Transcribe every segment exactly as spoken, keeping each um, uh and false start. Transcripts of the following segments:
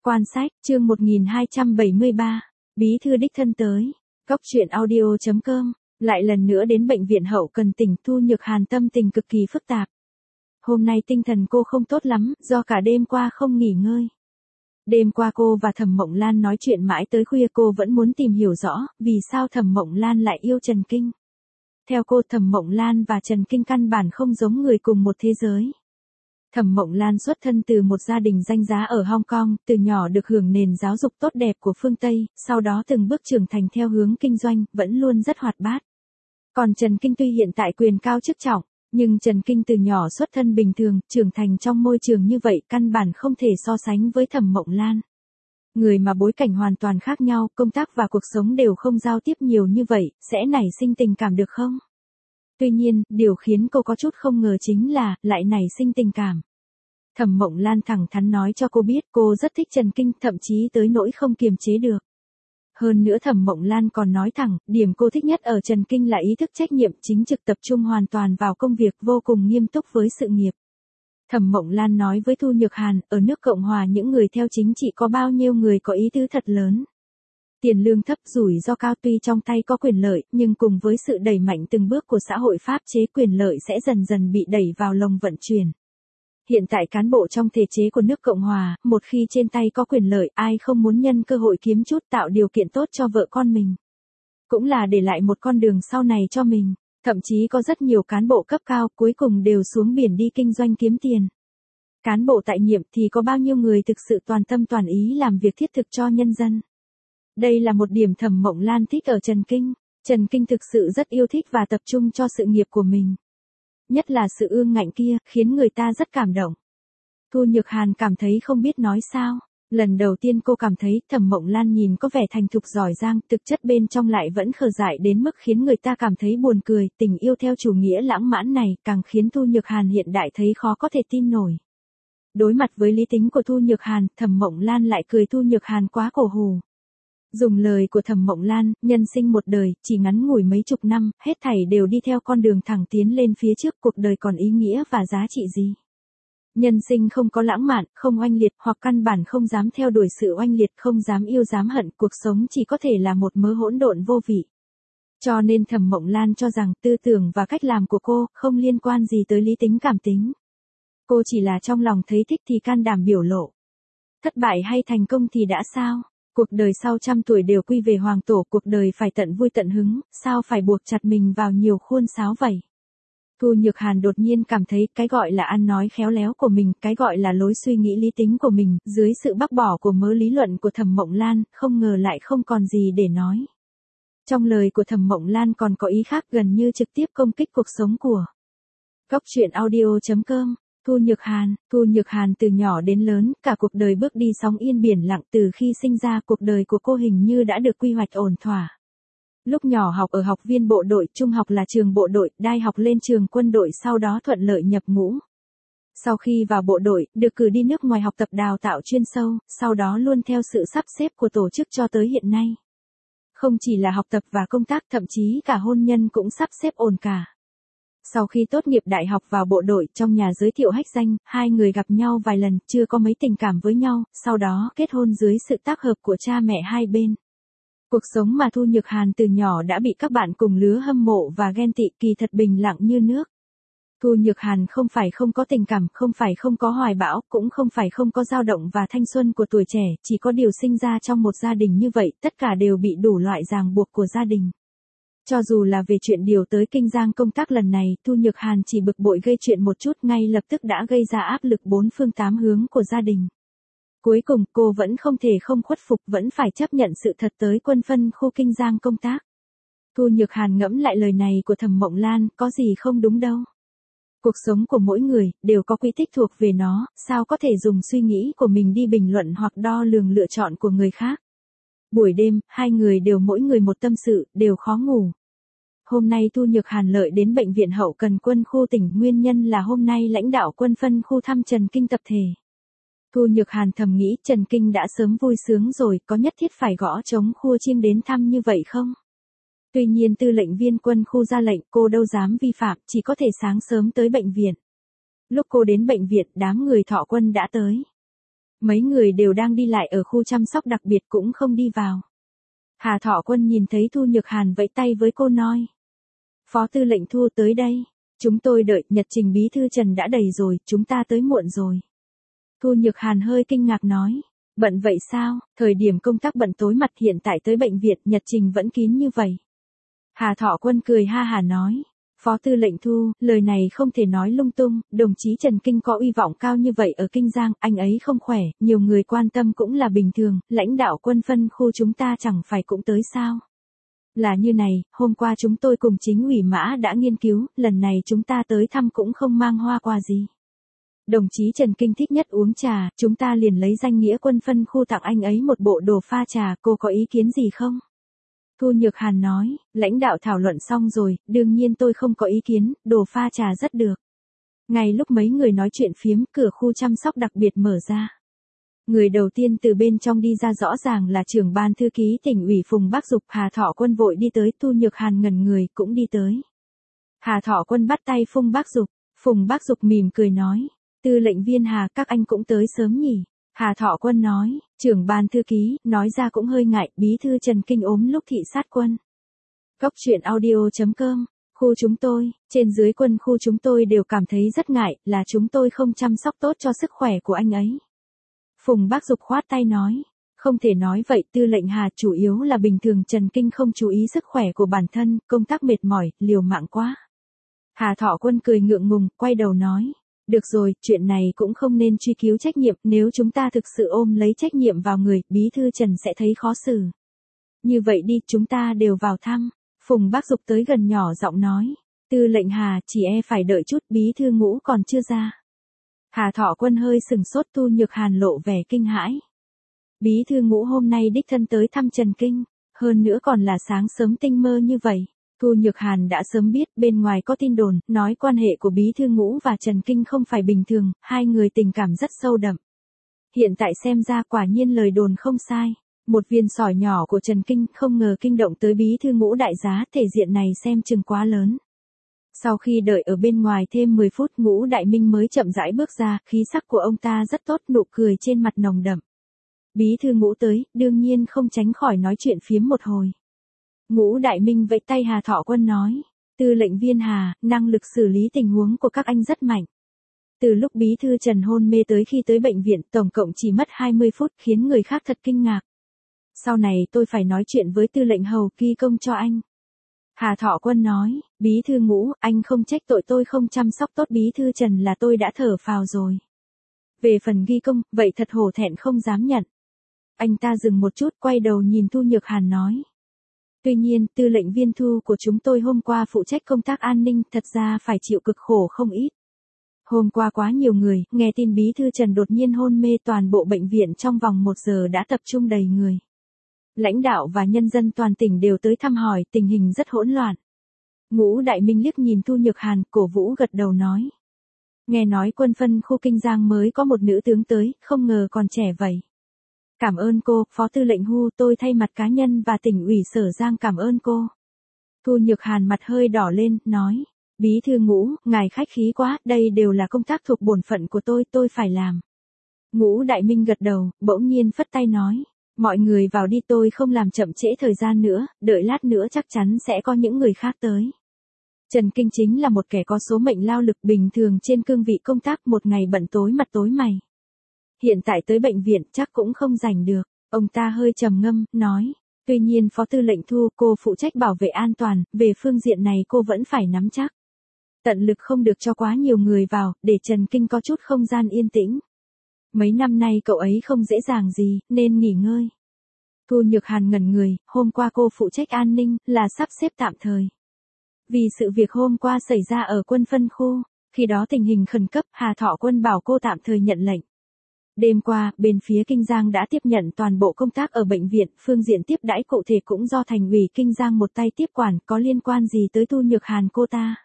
Quan sách, chương một nghìn hai trăm bảy mươi ba, bí thư đích thân tới. Cóc truyện audio chấm com, lại lần nữa đến bệnh viện hậu cần tỉnh. Thu Nhược Hàn tâm tình cực kỳ phức tạp. Hôm nay tinh thần cô không tốt lắm, do cả đêm qua không nghỉ ngơi. Đêm qua cô và Thẩm Mộng Lan nói chuyện mãi tới khuya, cô vẫn muốn tìm hiểu rõ, vì sao Thẩm Mộng Lan lại yêu Trần Kinh. Theo cô, Thẩm Mộng Lan và Trần Kinh căn bản không giống người cùng một thế giới. Thẩm Mộng Lan xuất thân từ một gia đình danh giá ở Hong Kong, từ nhỏ được hưởng nền giáo dục tốt đẹp của phương Tây, sau đó từng bước trưởng thành theo hướng kinh doanh, vẫn luôn rất hoạt bát. Còn Trần Kinh tuy hiện tại quyền cao chức trọng, nhưng Trần Kinh từ nhỏ xuất thân bình thường, trưởng thành trong môi trường như vậy căn bản không thể so sánh với Thẩm Mộng Lan. Người mà bối cảnh hoàn toàn khác nhau, công tác và cuộc sống đều không giao tiếp nhiều như vậy, sẽ nảy sinh tình cảm được không? Tuy nhiên, điều khiến cô có chút không ngờ chính là, lại nảy sinh tình cảm. Thẩm Mộng Lan thẳng thắn nói cho cô biết cô rất thích Trần Kinh, thậm chí tới nỗi không kiềm chế được. Hơn nữa Thẩm Mộng Lan còn nói thẳng, điểm cô thích nhất ở Trần Kinh là ý thức trách nhiệm, chính trực, tập trung hoàn toàn vào công việc, vô cùng nghiêm túc với sự nghiệp. Thẩm Mộng Lan nói với Thu Nhược Hàn, ở nước Cộng Hòa những người theo chính trị có bao nhiêu người có ý tứ thật lớn. Tiền lương thấp, rủi ro cao, tuy trong tay có quyền lợi, nhưng cùng với sự đẩy mạnh từng bước của xã hội pháp chế, quyền lợi sẽ dần dần bị đẩy vào lồng vận chuyển. Hiện tại cán bộ trong thể chế của nước Cộng Hòa, một khi trên tay có quyền lợi, ai không muốn nhân cơ hội kiếm chút, tạo điều kiện tốt cho vợ con mình. Cũng là để lại một con đường sau này cho mình. Thậm chí có rất nhiều cán bộ cấp cao cuối cùng đều xuống biển đi kinh doanh kiếm tiền. Cán bộ tại nhiệm thì có bao nhiêu người thực sự toàn tâm toàn ý làm việc thiết thực cho nhân dân. Đây là một điểm Thẩm Mộng Lan thích ở Trần Kinh. Trần Kinh thực sự rất yêu thích và tập trung cho sự nghiệp của mình. Nhất là sự ương ngạnh kia, khiến người ta rất cảm động. Thu Nhược Hàn cảm thấy không biết nói sao. Lần đầu tiên cô cảm thấy Thẩm Mộng Lan nhìn có vẻ thành thục giỏi giang, thực chất bên trong lại vẫn khờ dại đến mức khiến người ta cảm thấy buồn cười. Tình yêu theo chủ nghĩa lãng mãn này càng khiến Thu Nhược Hàn hiện đại thấy khó có thể tin nổi. Đối mặt với lý tính của Thu Nhược Hàn, Thẩm Mộng Lan lại cười Thu Nhược Hàn quá cổ hủ. Dùng lời của Thẩm Mộng Lan, nhân sinh một đời, chỉ ngắn ngủi mấy chục năm, hết thảy đều đi theo con đường thẳng tiến lên phía trước, cuộc đời còn ý nghĩa và giá trị gì? Nhân sinh không có lãng mạn, không oanh liệt, hoặc căn bản không dám theo đuổi sự oanh liệt, không dám yêu dám hận, cuộc sống chỉ có thể là một mớ hỗn độn vô vị. Cho nên Thẩm Mộng Lan cho rằng tư tưởng và cách làm của cô không liên quan gì tới lý tính cảm tính. Cô chỉ là trong lòng thấy thích thì can đảm biểu lộ. Thất bại hay thành công thì đã sao? Cuộc đời sau trăm tuổi đều quy về hoàng tổ, cuộc đời phải tận vui tận hứng, sao phải buộc chặt mình vào nhiều khuôn sáo vậy? Thu Nhược Hàn đột nhiên cảm thấy cái gọi là ăn nói khéo léo của mình, cái gọi là lối suy nghĩ lý tính của mình, dưới sự bác bỏ của mớ lý luận của Thẩm Mộng Lan, không ngờ lại không còn gì để nói. Trong lời của Thẩm Mộng Lan còn có ý khác, gần như trực tiếp công kích cuộc sống của. Cóc truyện audio chấm com. Thu Nhược Hàn, Thu Nhược Hàn từ nhỏ đến lớn, cả cuộc đời bước đi sóng yên biển lặng, từ khi sinh ra cuộc đời của cô hình như đã được quy hoạch ổn thỏa. Lúc nhỏ học ở học viên bộ đội, trung học là trường bộ đội, đại học lên trường quân đội, sau đó thuận lợi nhập ngũ. Sau khi vào bộ đội, được cử đi nước ngoài học tập đào tạo chuyên sâu, sau đó luôn theo sự sắp xếp của tổ chức cho tới hiện nay. Không chỉ là học tập và công tác, thậm chí cả hôn nhân cũng sắp xếp ổn cả. Sau khi tốt nghiệp đại học vào bộ đội, trong nhà giới thiệu hách danh, hai người gặp nhau vài lần, chưa có mấy tình cảm với nhau, sau đó kết hôn dưới sự tác hợp của cha mẹ hai bên. Cuộc sống mà Thu Nhược Hàn từ nhỏ đã bị các bạn cùng lứa hâm mộ và ghen tị, kỳ thật bình lặng như nước. Thu Nhược Hàn không phải không có tình cảm, không phải không có hoài bão, cũng không phải không có dao động và thanh xuân của tuổi trẻ, chỉ có điều sinh ra trong một gia đình như vậy, tất cả đều bị đủ loại ràng buộc của gia đình. Cho dù là về chuyện điều tới Kinh Giang công tác lần này, Thu Nhược Hàn chỉ bực bội gây chuyện một chút, ngay lập tức đã gây ra áp lực bốn phương tám hướng của gia đình. Cuối cùng cô vẫn không thể không khuất phục, vẫn phải chấp nhận sự thật tới quân phân khu Kinh Giang công tác. Thu Nhược Hàn ngẫm lại lời này của Thẩm Mộng Lan, có gì không đúng đâu. Cuộc sống của mỗi người đều có quy tích thuộc về nó, sao có thể dùng suy nghĩ của mình đi bình luận hoặc đo lường lựa chọn của người khác. Buổi đêm, hai người đều mỗi người một tâm sự, đều khó ngủ. Hôm nay Thu Nhược Hàn lợi đến bệnh viện hậu cần quân khu tỉnh, nguyên nhân là hôm nay lãnh đạo quân phân khu thăm Trần Kinh tập thể. Thu Nhược Hàn thầm nghĩ Trần Kinh đã sớm vui sướng rồi, có nhất thiết phải gõ trống khua chiêng đến thăm như vậy không? Tuy nhiên tư lệnh viên quân khu ra lệnh, cô đâu dám vi phạm, chỉ có thể sáng sớm tới bệnh viện. Lúc cô đến bệnh viện, đám người thọ quân đã tới. Mấy người đều đang đi lại ở khu chăm sóc đặc biệt cũng không đi vào. Hà Thọ Quân nhìn thấy Thu Nhược Hàn vẫy tay với cô nói. Phó tư lệnh Thu tới đây. Chúng tôi đợi, nhật trình bí thư Trần đã đầy rồi, chúng ta tới muộn rồi. Thu Nhược Hàn hơi kinh ngạc nói. Bận vậy sao, thời điểm công tác bận tối mặt, hiện tại tới bệnh viện, nhật trình vẫn kín như vậy. Hà Thọ Quân cười ha hà nói. Phó tư lệnh Thu, lời này không thể nói lung tung, đồng chí Trần Kinh có uy vọng cao như vậy ở Kinh Giang, anh ấy không khỏe, nhiều người quan tâm cũng là bình thường, lãnh đạo quân phân khu chúng ta chẳng phải cũng tới sao. Là như này, hôm qua chúng tôi cùng chính ủy Mã đã nghiên cứu, lần này chúng ta tới thăm cũng không mang hoa quà gì. Đồng chí Trần Kinh thích nhất uống trà, chúng ta liền lấy danh nghĩa quân phân khu tặng anh ấy một bộ đồ pha trà, cô có ý kiến gì không? Thu Nhược Hàn nói, lãnh đạo thảo luận xong rồi, đương nhiên tôi không có ý kiến, đồ pha trà rất được. Ngay lúc mấy người nói chuyện phiếm, cửa khu chăm sóc đặc biệt mở ra. Người đầu tiên từ bên trong đi ra rõ ràng là trưởng ban thư ký tỉnh ủy Phùng Bác Dục. Hà Thọ Quân vội đi tới, Thu Nhược Hàn ngẩn người cũng đi tới. Hà Thọ Quân bắt tay Phùng Bác Dục, Phùng Bác Dục mỉm cười nói, tư lệnh viên Hà, các anh cũng tới sớm nhỉ. Hà Thọ Quân nói, trưởng ban thư ký, nói ra cũng hơi ngại, bí thư Trần Kinh ốm lúc thị sát quân. Cốc truyện audio chấm com, khu chúng tôi, trên dưới quân khu chúng tôi đều cảm thấy rất ngại, là chúng tôi không chăm sóc tốt cho sức khỏe của anh ấy. Phùng Bác Dục khoát tay nói, không thể nói vậy, tư lệnh Hà, chủ yếu là bình thường Trần Kinh không chú ý sức khỏe của bản thân, công tác mệt mỏi, liều mạng quá. Hà Thọ Quân cười ngượng ngùng, quay đầu nói. Được rồi, chuyện này cũng không nên truy cứu trách nhiệm, nếu chúng ta thực sự ôm lấy trách nhiệm vào người, bí thư Trần sẽ thấy khó xử. Như vậy đi, chúng ta đều vào thăm. Phùng Bác Dục tới gần nhỏ giọng nói. Tư lệnh Hà, chỉ e phải đợi chút, bí thư Ngũ còn chưa ra. Hà Thọ Quân hơi sừng sốt, Thu Nhược Hàn lộ vẻ kinh hãi. Bí thư Ngũ hôm nay đích thân tới thăm Trần Kinh, hơn nữa còn là sáng sớm tinh mơ như vậy. Thu Nhược Hàn đã sớm biết, bên ngoài có tin đồn, nói quan hệ của Bí thư Ngũ và Trần Kinh không phải bình thường, hai người tình cảm rất sâu đậm. Hiện tại xem ra quả nhiên lời đồn không sai. Một viên sỏi nhỏ của Trần Kinh không ngờ kinh động tới Bí thư Ngũ đại giá, thể diện này xem chừng quá lớn. Sau khi đợi ở bên ngoài thêm mười phút, Ngũ Đại Minh mới chậm rãi bước ra, khí sắc của ông ta rất tốt, nụ cười trên mặt nồng đậm. Bí thư Ngũ tới, đương nhiên không tránh khỏi nói chuyện phiếm một hồi. Ngũ Đại Minh vẫy tay Hà Thọ Quân nói, tư lệnh viên Hà, năng lực xử lý tình huống của các anh rất mạnh. Từ lúc bí thư Trần hôn mê tới khi tới bệnh viện, tổng cộng chỉ mất hai mươi phút, khiến người khác thật kinh ngạc. Sau này tôi phải nói chuyện với tư lệnh hầu ghi công cho anh. Hà Thọ Quân nói, bí thư Ngũ, anh không trách tội tôi không chăm sóc tốt bí thư Trần là tôi đã thở phào rồi. Về phần ghi công, vậy thật hổ thẹn không dám nhận. Anh ta dừng một chút, quay đầu nhìn Thu Nhược Hàn nói. Tuy nhiên, tư lệnh viên Thu của chúng tôi hôm qua phụ trách công tác an ninh, thật ra phải chịu cực khổ không ít. Hôm qua quá nhiều người, nghe tin bí thư Trần đột nhiên hôn mê, toàn bộ bệnh viện trong vòng một giờ đã tập trung đầy người. Lãnh đạo và nhân dân toàn tỉnh đều tới thăm hỏi, tình hình rất hỗn loạn. Ngũ Đại Minh liếc nhìn Thu Nhược Hàn, cổ vũ gật đầu nói. Nghe nói quân phân khu Kinh Giang mới có một nữ tướng tới, không ngờ còn trẻ vậy. Cảm ơn cô, Phó tư lệnh Hu, tôi thay mặt cá nhân và tỉnh ủy Sở Giang cảm ơn cô. Thu Nhược Hàn mặt hơi đỏ lên, nói. Bí thư Ngũ, ngài khách khí quá, đây đều là công tác thuộc bổn phận của tôi, tôi phải làm. Ngũ Đại Minh gật đầu, bỗng nhiên phất tay nói. Mọi người vào đi, tôi không làm chậm trễ thời gian nữa, đợi lát nữa chắc chắn sẽ có những người khác tới. Trần Kinh chính là một kẻ có số mệnh lao lực, bình thường trên cương vị công tác một ngày bận tối mặt tối mày. Hiện tại tới bệnh viện chắc cũng không rảnh được. Ông ta hơi trầm ngâm, nói. Tuy nhiên Phó tư lệnh Thu, cô phụ trách bảo vệ an toàn, về phương diện này cô vẫn phải nắm chắc. Tận lực không được cho quá nhiều người vào, để Trần Kinh có chút không gian yên tĩnh. Mấy năm nay cậu ấy không dễ dàng gì, nên nghỉ ngơi. Thu Nhược Hàn ngẩn người, hôm qua cô phụ trách an ninh, là sắp xếp tạm thời. Vì sự việc hôm qua xảy ra ở quân phân khu, khi đó tình hình khẩn cấp, Hà Thọ Quân bảo cô tạm thời nhận lệnh. Đêm qua, bên phía Kinh Giang đã tiếp nhận toàn bộ công tác ở bệnh viện, phương diện tiếp đãi cụ thể cũng do thành ủy Kinh Giang một tay tiếp quản, có liên quan gì tới Thu Nhược Hàn cô ta.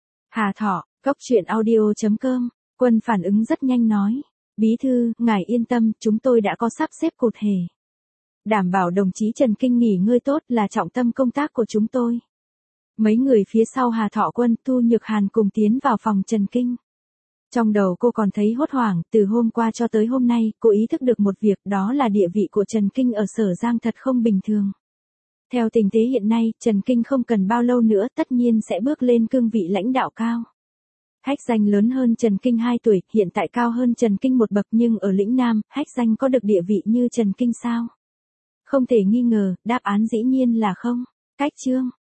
Hà Thọ, cốc truyện audio chấm com, Quân phản ứng rất nhanh nói. Bí thư, ngài yên tâm, chúng tôi đã có sắp xếp cụ thể. Đảm bảo đồng chí Trần Kinh nghỉ ngơi tốt là trọng tâm công tác của chúng tôi. Mấy người phía sau Hà Thọ Quân, Thu Nhược Hàn cùng tiến vào phòng Trần Kinh. Trong đầu cô còn thấy hốt hoảng, từ hôm qua cho tới hôm nay, cô ý thức được một việc, đó là địa vị của Trần Kinh ở Sở Giang thật không bình thường. Theo tình thế hiện nay, Trần Kinh không cần bao lâu nữa tất nhiên sẽ bước lên cương vị lãnh đạo cao. Hách Danh lớn hơn Trần Kinh hai tuổi, hiện tại cao hơn Trần Kinh một bậc, nhưng ở lĩnh Nam, Hách Danh có được địa vị như Trần Kinh sao? Không thể nghi ngờ, đáp án dĩ nhiên là không. Cách chương